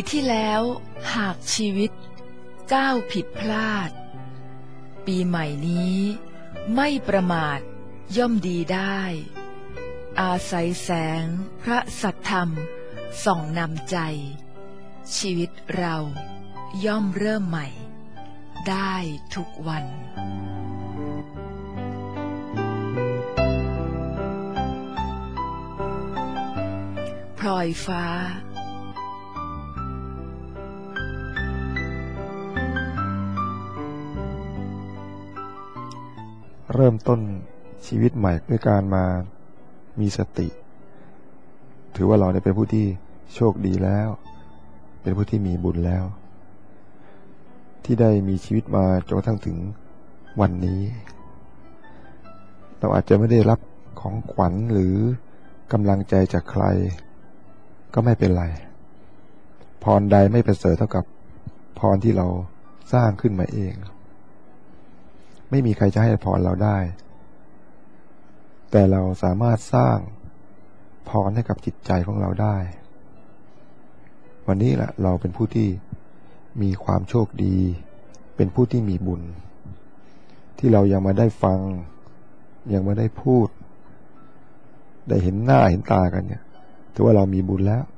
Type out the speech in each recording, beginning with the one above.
ที่แล้วหากชีวิตก้าวผิดพลาดปีใหม่นี้ไม่ประมาทย่อมดีได้อาศัยแสงพระสัทธรรมส่องนำใจชีวิตเราย่อมเริ่มใหม่ได้ทุกวันพลอยฟ้าเริ่มต้นชีวิตใหม่ด้วยการมามีสติถือว่าเราได้เป็นผู้ที่โชคดีแล้วเป็นผู้ที่มีบุญแล้วที่ได้มีชีวิตมาจนกระทั่งถึงวันนี้เราอาจจะไม่ได้รับของขวัญหรือกำลังใจจากใครก็ไม่เป็นไรพรใดไม่ประเสริฐเท่ากับพรที่เราสร้างขึ้นมาเองไม่มีใครจะให้พรเราได้แต่เราสามารถสร้างพรให้กับจิตใจของเราได้วันนี้แหละเราเป็นผู้ที่มีความโชคดีเป็นผู้ที่มีบุญที่เรายังมาได้ฟังยังมาได้พูดได้เห็นหน้าเห็นตากันเนี่ยถือว่าเรามีบุญแล้ว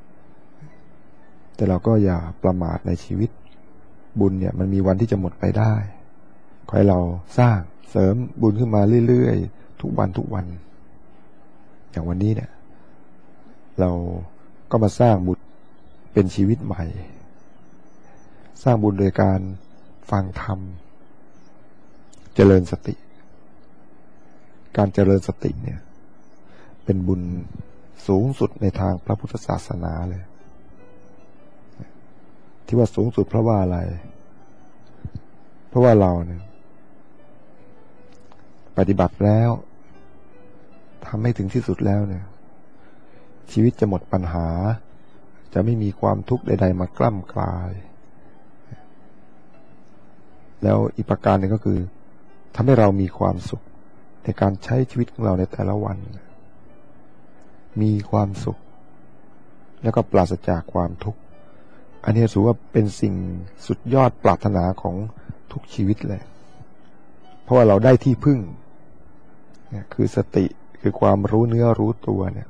แต่เราก็อย่าประมาทในชีวิตบุญเนี่ยมันมีวันที่จะหมดไปได้ขอให้เราสร้างเสริมบุญขึ้นมาเรื่อยๆทุกวันอย่างวันนี้เนี่ยเราก็มาสร้างบุญเป็นชีวิตใหม่สร้างบุญโดยการฟังธรรมเจริญสติการเจริญสติเนี่ยเป็นบุญสูงสุดในทางพระพุทธศาสนาเลยที่ว่าสูงสุดเพราะว่าอะไรเพราะว่าเราเนี่ยปฏิบัติแล้วทำให้ถึงที่สุดแล้วเนี่ยชีวิตจะหมดปัญหาจะไม่มีความทุกข์ใดๆมากล้ำกลายแล้วอีกประการหนึ่งก็คือทำให้เรามีความสุขในการใช้ชีวิตของเราในแต่ละวันมีความสุขแล้วก็ปราศจากความทุกข์อันนี้ถือว่าเป็นสิ่งสุดยอดปรารถนาของทุกชีวิตเลยเพราะว่าเราได้ที่พึ่งคือสติคือความรู้เนื้อรู้ตัวเนี่ย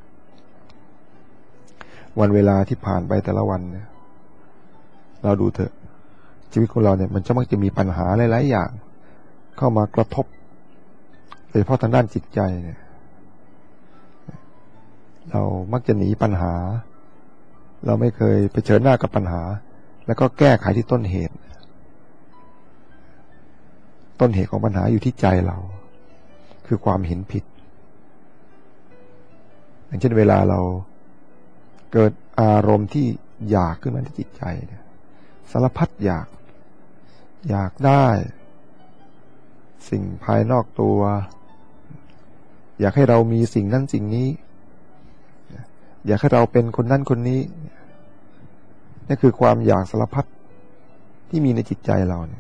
วันเวลาที่ผ่านไปแต่ละวันเนี่ยเราดูเถอะชีวิตของเราเนี่ยมันจะมักจะมีปัญหาหลายๆอย่างเข้ามากระทบโดยเฉพาะทางด้านจิตใจเนี่ยเรามักจะหนีปัญหาเราไม่เคยเผชิญหน้ากับปัญหาแล้วก็แก้ไขที่ต้นเหตุของปัญหาอยู่ที่ใจเราคือความเห็นผิดอย่างเช่นเวลาเราเกิดอารมณ์ที่อยากขึ้นมาที่จิตใจเนี่ยสารพัดอยากได้สิ่งภายนอกตัวอยากให้เรามีสิ่งนั้นสิ่งนี้อยากให้เราเป็นคนนั้นคนนี้นี่คือความอยากสารพัดที่มีในจิตใจเราเนี่ย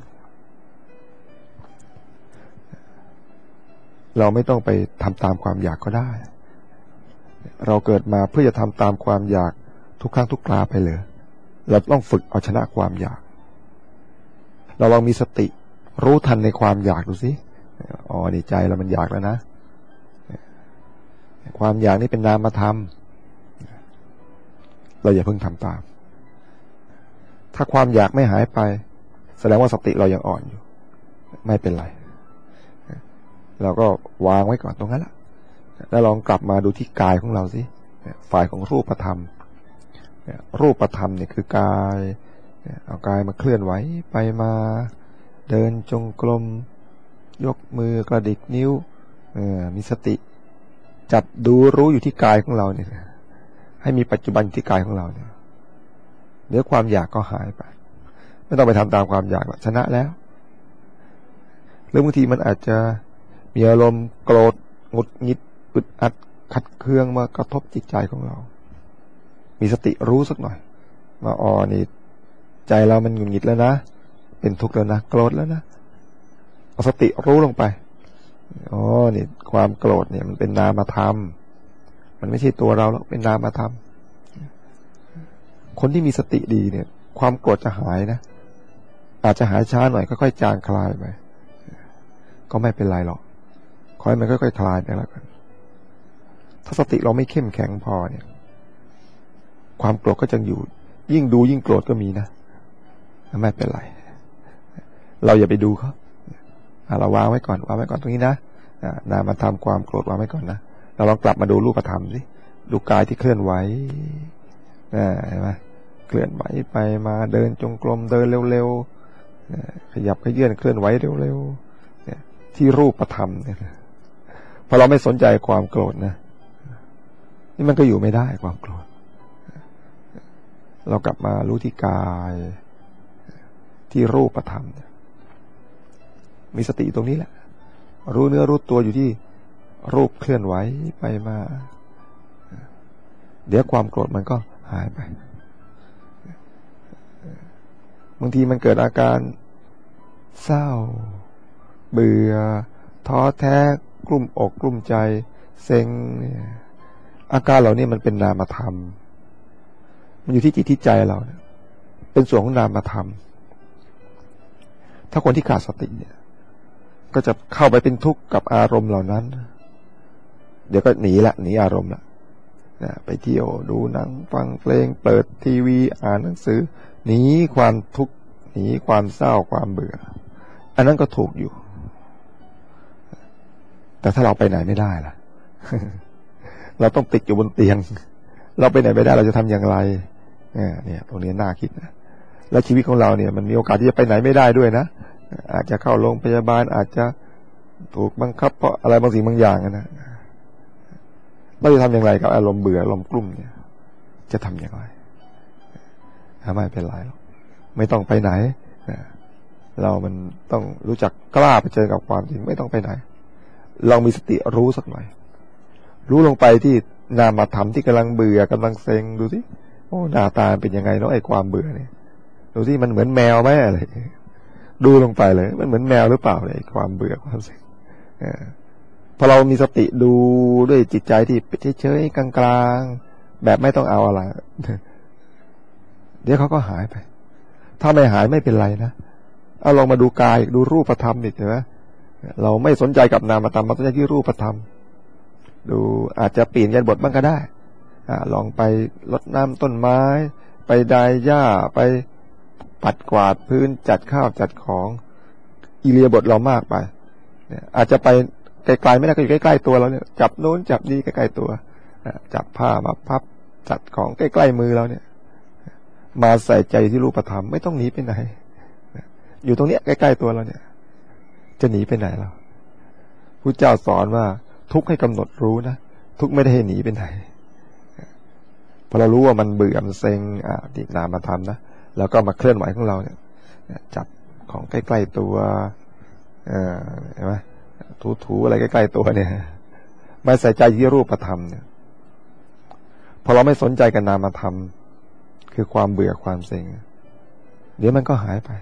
เราไม่ต้องไปทำตามความอยากก็ได้เราเกิดมาเพื่อจะทำตามความอยากทุกครั้งทุกคราไปเลยเราต้องฝึกเอาชนะความอยากเราลองมีสติรู้ทันในความอยากดูสิอ๋อนี่ใจเรามันอยากแล้วนะความอยากนี่เป็นนามธรรมเราอย่าเพิ่งทำตามถ้าความอยากไม่หายไปแสดงว่าสติเรายังอ่อนอยู่ไม่เป็นไรเราก็วางไว้ก่อนตรงนั้นแหละแล้วลองกลับมาดูที่กายของเราสิฝ่ายของรูปธรรมรูปธรรมเนี่ยคือกายเอากายมาเคลื่อนไหวไปมาเดินจงกรมยกมือกระดิกนิ้วมีสติจับดูรู้อยู่ที่กายของเราเนี่ยให้มีปัจจุบันที่กายของเราเนี่ยเดี๋ยวความอยากก็หายไปไม่ต้องไปทำตามความอยากชนะแล้วหรือบางทีมันอาจจะมีอารมณ์โกรธหงุดหงิดอึดอัดขัดเคืองมากระทบจิตใจของเรามีสติรู้สักหน่อยมาอ๋อนี่ใจเรามันหงุดหงิดแล้วนะเป็นทุกข์แล้วนะโกรธแล้วนะเอาสติรู้ลงไปอ๋อนี่ความโกรธเนี่ยมันเป็นนามธรรมมันไม่ใช่ตัวเราหรอกเป็นนามธรรมคนที่มีสติดีเนี่ยความโกรธจะหายนะอาจจะหายช้าหน่อยค่อยๆจางคลายไปก็ไม่เป็นไรหรอกขอให้มันค่อยๆคลายไปแล้วกันถ้าสติเราไม่เข้มแข็งพอเนี่ยความโกรธก็จะอยู่ยิ่งดูยิ่งโกรธก็มีนะไม่เป็นไรเราอย่าไปดูเขาเราวางไว้ก่อนตรงนี้นะนามธรรมความโกรธวางไว้ก่อนนะเราลองกลับมาดูรูปธรรมสิดูกายที่เคลื่อนไหวเห็นไหมเคลื่อนไหวไปมาเดินจงกรมเดินเร็วๆขยับขยื่นเคลื่อนไหวเร็วๆที่รูปธรรมเนี่ยพอเราไม่สนใจความโกรธนะนี่มันก็อยู่ไม่ได้ความโกรธเรากลับมารู้ที่กายที่รูปธรรมมีสติตรงนี้แหละรู้เนื้อรู้ตัวอยู่ที่รูปเคลื่อนไหวไปมาเดี๋ยวความโกรธมันก็หายไปบางทีมันเกิดอาการเศร้าเบื่อท้อแท้กลุ้มอกกลุ้มใจเซ็งอาการเหล่านี้มันเป็นนามธรรมมันอยู่ที่จิตที่ใจเราเนี่ยเป็นส่วนของนามธรรมถ้าคนที่ขาดสติเนี่ยก็จะเข้าไปเป็นทุกข์กับอารมณ์เหล่านั้นเดี๋ยวก็หนีอารมณ์ละไปเที่ยวดูหนังฟังเพลงเปิดทีวีอ่านหนังสือหนีความทุกข์หนีความเศร้าความเบื่ออันนั้นก็ถูกอยู่แต่ถ้าเราไปไหนไม่ได้ล่ะ เราต้องติดอยู่บนเตียงเราไปไหนไม่ได้เราจะทำอย่างไรเนี่ยตรงนี้น่าคิดนะและชีวิตของเราเนี่ยมันมีโอกาสที่จะไปไหนไม่ได้ด้วยนะอาจจะเข้าโรงพยาบาลอาจจะถูกบังคับเพราะอะไรบางสิ่งบางอย่างนะเราจะทำอย่างไรกับอารมณ์เบื่ออารมณ์กลุ้มเนี่ยจะทำอย่างไรไม่เป็นไรหรอกไม่ต้องไปไหนเรามันต้องรู้จักกล้าไปเจอกับความจริงไม่ต้องไปไหนลองมีสติรู้สักหน่อยรู้ลงไปที่นามธรรมที่กำลังเบื่อกำลังเซ็งดูสิโอ้หน้าตาเป็นยังไงเนาะไอ้ความเบื่อเนี่ยดูสิมันเหมือนแมวไหมอะไรดูลงไปเลยมันเหมือนแมวหรือเปล่าไอ้ความเบื่อความเซ็งพอเรามีสติดูด้วยจิตใจที่เฉยๆกลางๆแบบไม่ต้องเอาอะไรเดี๋ยวเขาก็หายไปถ้าไม่หายไม่เป็นไรนะเอาลองมาดูกายดูรูปธรรมอีกเห็นไหมเราไม่สนใจกับนามธรรมมาสนใจที่รูปธรรมดูอาจจะเปลี่ยนยันบทบ้างก็ได้ลองไปรดน้ำต้นไม้ไปดายหญ้าไปปัดกวาดพื้นจัดข้าวจัดของอิเลียบทเรามากไปอาจจะไปไกลๆไม่ได้ก็อยู่ใกล้ๆตัวเราเนี่ยจับโน้นจับนี่ใกล้ๆตัวจับผ้ามาพับจัดของใกล้ๆมือเราเนี่ยมาใส่ใจที่รูปธรรมไม่ต้องหนีไปไหนอยู่ตรงเนี้ยใกล้ๆตัวเราเนี่ยจะหนีไปไหนเราพุทธเจ้าสอนว่าทุกข์ให้กำหนดรู้นะทุกข์ไม่ได้ให้หนีไปไหนพอเรารู้ว่ามันเบื่อมันเซ็งติดนามธรรมนะแล้วก็มาเคลื่อนไหวของเราเนี่ยจับของใกล้ๆตัวเห็นไหมถูอะไรใกล้ๆตัวเนี่ยมาใส่ใจที่รูปธรรมเนี่ยพอเราไม่สนใจกับนามธรรมคือความเบื่อความเซ็งเดี๋ยวมันก็หายไป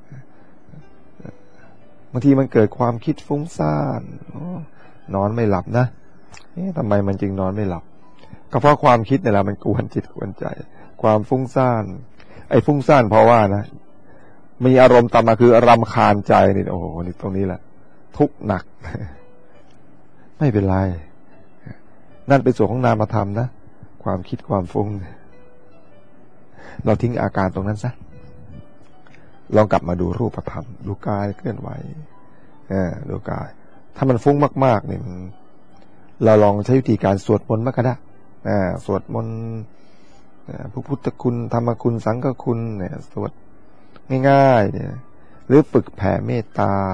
บางทีมันเกิดความคิดฟุ้งซ่านนอนไม่หลับนะทำไมมันจึงนอนไม่หลับก็เพราะความคิดเนี่ยแหละมันกวนจิตกวนใจความฟุ้งซ่านไอ้ฟุ้งซ่านเพราะว่านะมีอารมณ์ตามมาคือรำคาญใจนี่โอ้โหนี่ตรงนี้แหละทุกข์หนักไม่เป็นไรนั่นเป็นส่วนของนามธรรมนะความคิดความฟุ้งเราทิ้งอาการตรงนั้นซะลองกลับมาดูรูปธรรมดูกายเคลื่อนไหวดูกายถ้ามันฟุ้งมากๆเนี่ยเราลองใช้วิธีการสวดมนต์มากก็ได้สวดมนต์พระพุทธคุณธรรมคุณสังฆคุณเนี่ยสวดง่ายๆเนี่ยหรือฝึกแผ่เมตตา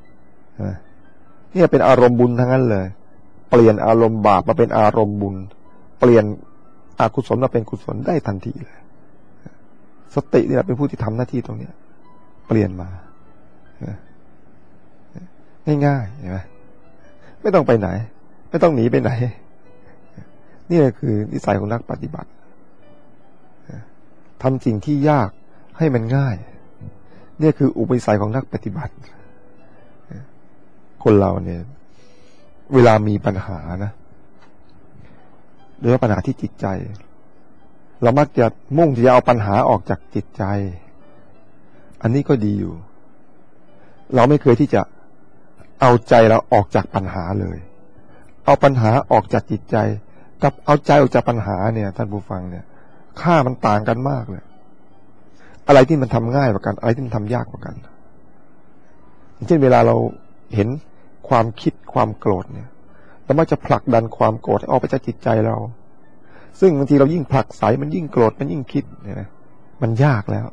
เนี่ยเป็นอารมณ์บุญทั้งนั้นเลยเปลี่ยนอารมณ์บาปมาเป็นอารมณ์บุญเปลี่ยนอกุศลมาเป็นกุศลได้ทันทีเลยสตินี่แหละเป็นผู้ที่ทำหน้าที่ตรงนี้เปลี่ยนมาง่ายๆเห็นไหมไม่ต้องไปไหนไม่ต้องหนีไปไหนนี่คือนิสัยของนักปฏิบัติทำสิ่งที่ยากให้มันง่ายนี่คืออุปนิสัยของนักปฏิบัติคนเราเนี่ยเวลามีปัญหานะโดยเฉพาะปัญหาที่จิตใจเรามักจะมุ่งที่จะเอาปัญหาออกจากจิตใจอันนี้ก็ดีอยู่เราไม่เคยที่จะเอาใจเราออกจากปัญหาเลยเอาปัญหาออกจากจิตใจกับเอาใจออกจากปัญหาเนี่ยท่านผู้ฟังเนี่ยค่ามันต่างกันมากเลยอะไรที่มันทำง่ายกว่ากันอะไรที่มันทำยากกว่ากันเช่นเวลาเราเห็นความคิดความโกรธเนี่ยเรามักจะผลักดันความโกรธออกไปจากจิตใจเราซึ่งบางทีเรายิ่งผลักไสมันยิ่งโกรธมันยิ่งคิดเนี่ยนะมันยากแล้ว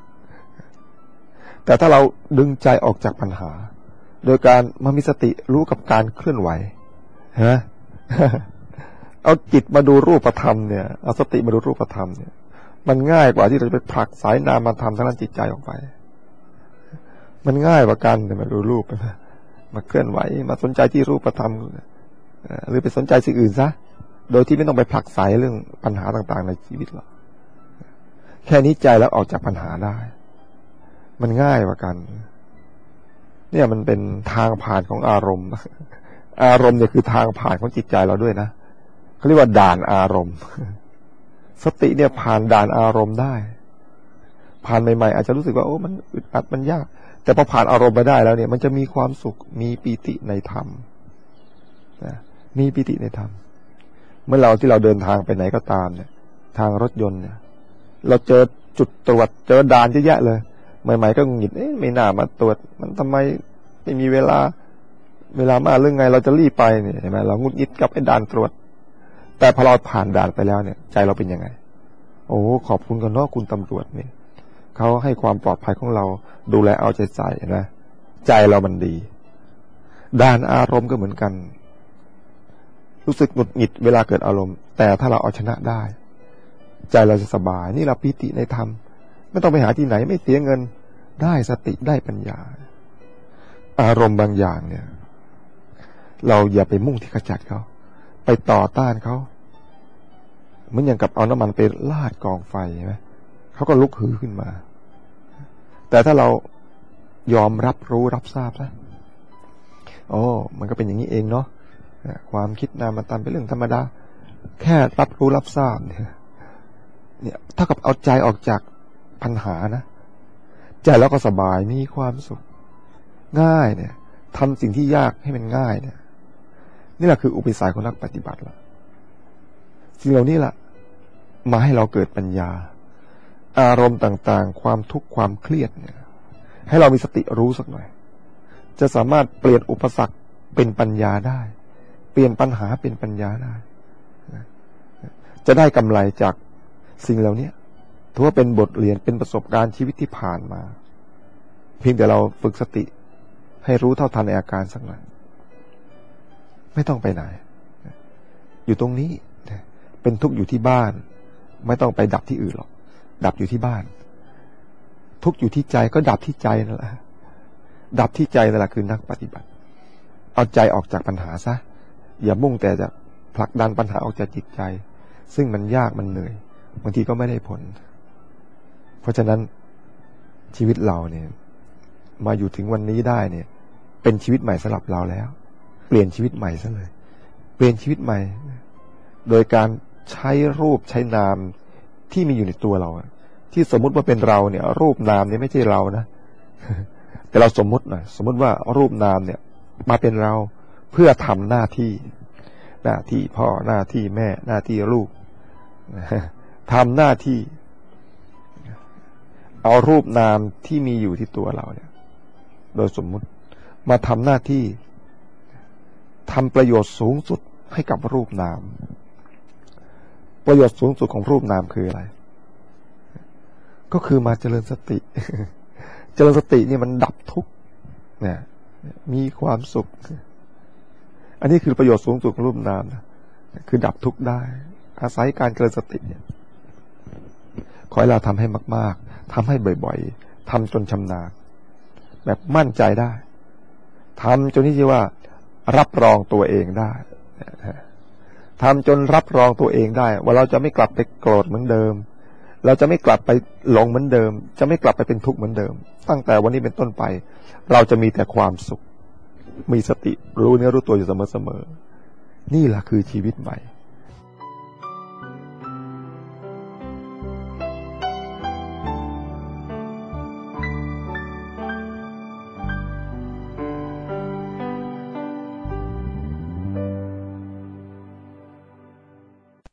แต่ถ้าเราดึงใจออกจากปัญหาโดยการมามีสติรู้กับการเคลื่อนไหวฮะ เอาจิตมาดูรูปธรรมเนี่ยเอาสติมาดูรูปธรรมเนี่ยมันง่ายกว่าที่เราจะไปผลักสายนามธรรมทางด้านจิตใจออกไปมันง่ายกว่ากันแต่มาดูรูปมาเคลื่อนไหวมาสนใจที่รูปธรรมหรือไปสนใจสิ่งอื่นซะโดยที่ไม่ต้องไปผลักไสเรื่องปัญหาต่างๆในชีวิตเราแค่นี้ใจแล้วออกจากปัญหาได้มันง่ายกว่ากันเนี่ยมันเป็นทางผ่านของอารมณ์อารมณ์เนี่ยคือทางผ่านของจิตใจเราด้วยนะเขาเรียกว่าด่านอารมณ์สติเนี่ยผ่านด่านอารมณ์ได้ผ่านใหม่ๆอาจจะรู้สึกว่าโอ้มันอึดอัดมันยากแต่พอผ่านอารมณ์ไปได้แล้วเนี่ยมันจะมีความสุขมีปีติในธรรมนะมีปีติในธรรมเมื่อเราที่เราเดินทางไปไหนก็ตามเนี่ยทางรถยนต์เนี่ยเราเจอจุดตรวจเจอด่านเยอะแยะเลยใหม่ๆก็หงิดไม่น่ามาตรวจมันทำไมไม่มีเวลามาเรื่องไงเราจะรีบไปเนี่ยเห็นไหมเรางุดหงิดกับไอ้ด่านตรวจแต่พอเราผ่านด่านไปแล้วเนี่ยใจเราเป็นยังไงโอ้ขอบคุณกันเนาะคุณตำรวจนี่เขาให้ความปลอดภัยของเราดูแลเอาใจใส่นะใจเรามันดีด่านอารมณ์ก็เหมือนกันรู้สึกหงุดหงิดเวลาเกิดอารมณ์แต่ถ้าเราเอาชนะได้ใจเราจะสบายนี่เราปีติในธรรมไม่ต้องไปหาที่ไหนไม่เสียเงินได้สติได้ปัญญาอารมณ์บางอย่างเนี่ยเราอย่าไปมุ่งที่ขจัดเขาไปต่อต้านเขาเหมือนอย่างกับเอาน้ำมันไปลาดกองไฟใช่ไหมเขาก็ลุกฮือขึ้นมาแต่ถ้าเรายอมรับรู้รับทราบนะโอ้มันก็เป็นอย่างนี้เองเนาะความคิดนามธรรมเป็นเรื่องธรรมดาแค่รับรู้รับทราบเนี่ยเท่ากับเอาใจออกจากปัญหานะใจแล้วก็สบายมีความสุขง่ายเนี่ยทำสิ่งที่ยากให้มันง่ายเนี่ยนี่แหละคืออุปนิสัยของนักปฏิบัติละสิ่งเหล่านี้แหละมาให้เราเกิดปัญญาอารมณ์ต่างๆความทุกข์ความเครียดเนี่ยให้เรามีสติรู้สักหน่อยจะสามารถเปลี่ยนอุปสรรคเป็นปัญญาได้เปลี่ยนปัญหาเป็นปัญญาได้จะได้กำไรจากสิ่งเหล่านี้ถือว่าเป็นบทเรียนเป็นประสบการณ์ชีวิตที่ผ่านมาเพียงแต่เราฝึกสติให้รู้เท่าทันในอาการสักหน่อยไม่ต้องไปไหนอยู่ตรงนี้เป็นทุกข์อยู่ที่บ้านไม่ต้องไปดับที่อื่นหรอกดับอยู่ที่บ้านทุกข์อยู่ที่ใจก็ดับที่ใจนั่นแหละดับที่ใจนั่นแหละคือนักปฏิบัติเอาใจออกจากปัญหาซะอย่ามุ่งแต่จะผลักดันปัญหาออกจากจิตใจซึ่งมันยากมันเหนื่อยบางทีก็ไม่ได้ผลเพราะฉะนั้นชีวิตเราเนี่ยมาอยู่ถึงวันนี้ได้เนี่ยเป็นชีวิตใหม่สำหรับเราแล้วเปลี่ยนชีวิตใหม่ซะเลยเปลี่ยนชีวิตใหม่โดยการใช้รูปใช้นามที่มีอยู่ในตัวเราที่สมมุติว่าเป็นเราเนี่ยรูปนามเนี่ยไม่ใช่เรานะ แต่เราสมมุติหน่อยสมมุติว่ารูปนามเนี่ยมาเป็นเราเพื่อทำหน้าที่พ่อหน้าที่แม่หน้าที่ลูก ทำหน้าที่เอารูปนามที่มีอยู่ที่ตัวเราเนี่ยโดยสมมุติมาทำหน้าที่ทำประโยชน์สูงสุดให้กับรูปนามประโยชน์สูงสุดของรูปนามคืออะไรก็คือมาเจริญสติ เจริญสตินี่มันดับทุกข์เนี่ยมีความสุขอันนี้คือประโยชน์สูงสุดของรูปนามนะคือดับทุกข์ได้อาศัยการเจริญสติเนี่ยขอให้เราทำให้มากๆทำให้บ่อยๆทำจนชำนาญแบบมั่นใจได้ทำจนที่ว่ารับรองตัวเองได้ทำจนรับรองตัวเองได้ว่าเราจะไม่กลับไปโกรธเหมือนเดิมเราจะไม่กลับไปหลงเหมือนเดิมจะไม่กลับไปเป็นทุกข์เหมือนเดิมตั้งแต่วันนี้เป็นต้นไปเราจะมีแต่ความสุขมีสติรู้เนื้อรู้ตัวอยู่เสมอๆนี่แหละคือชีวิตใหม่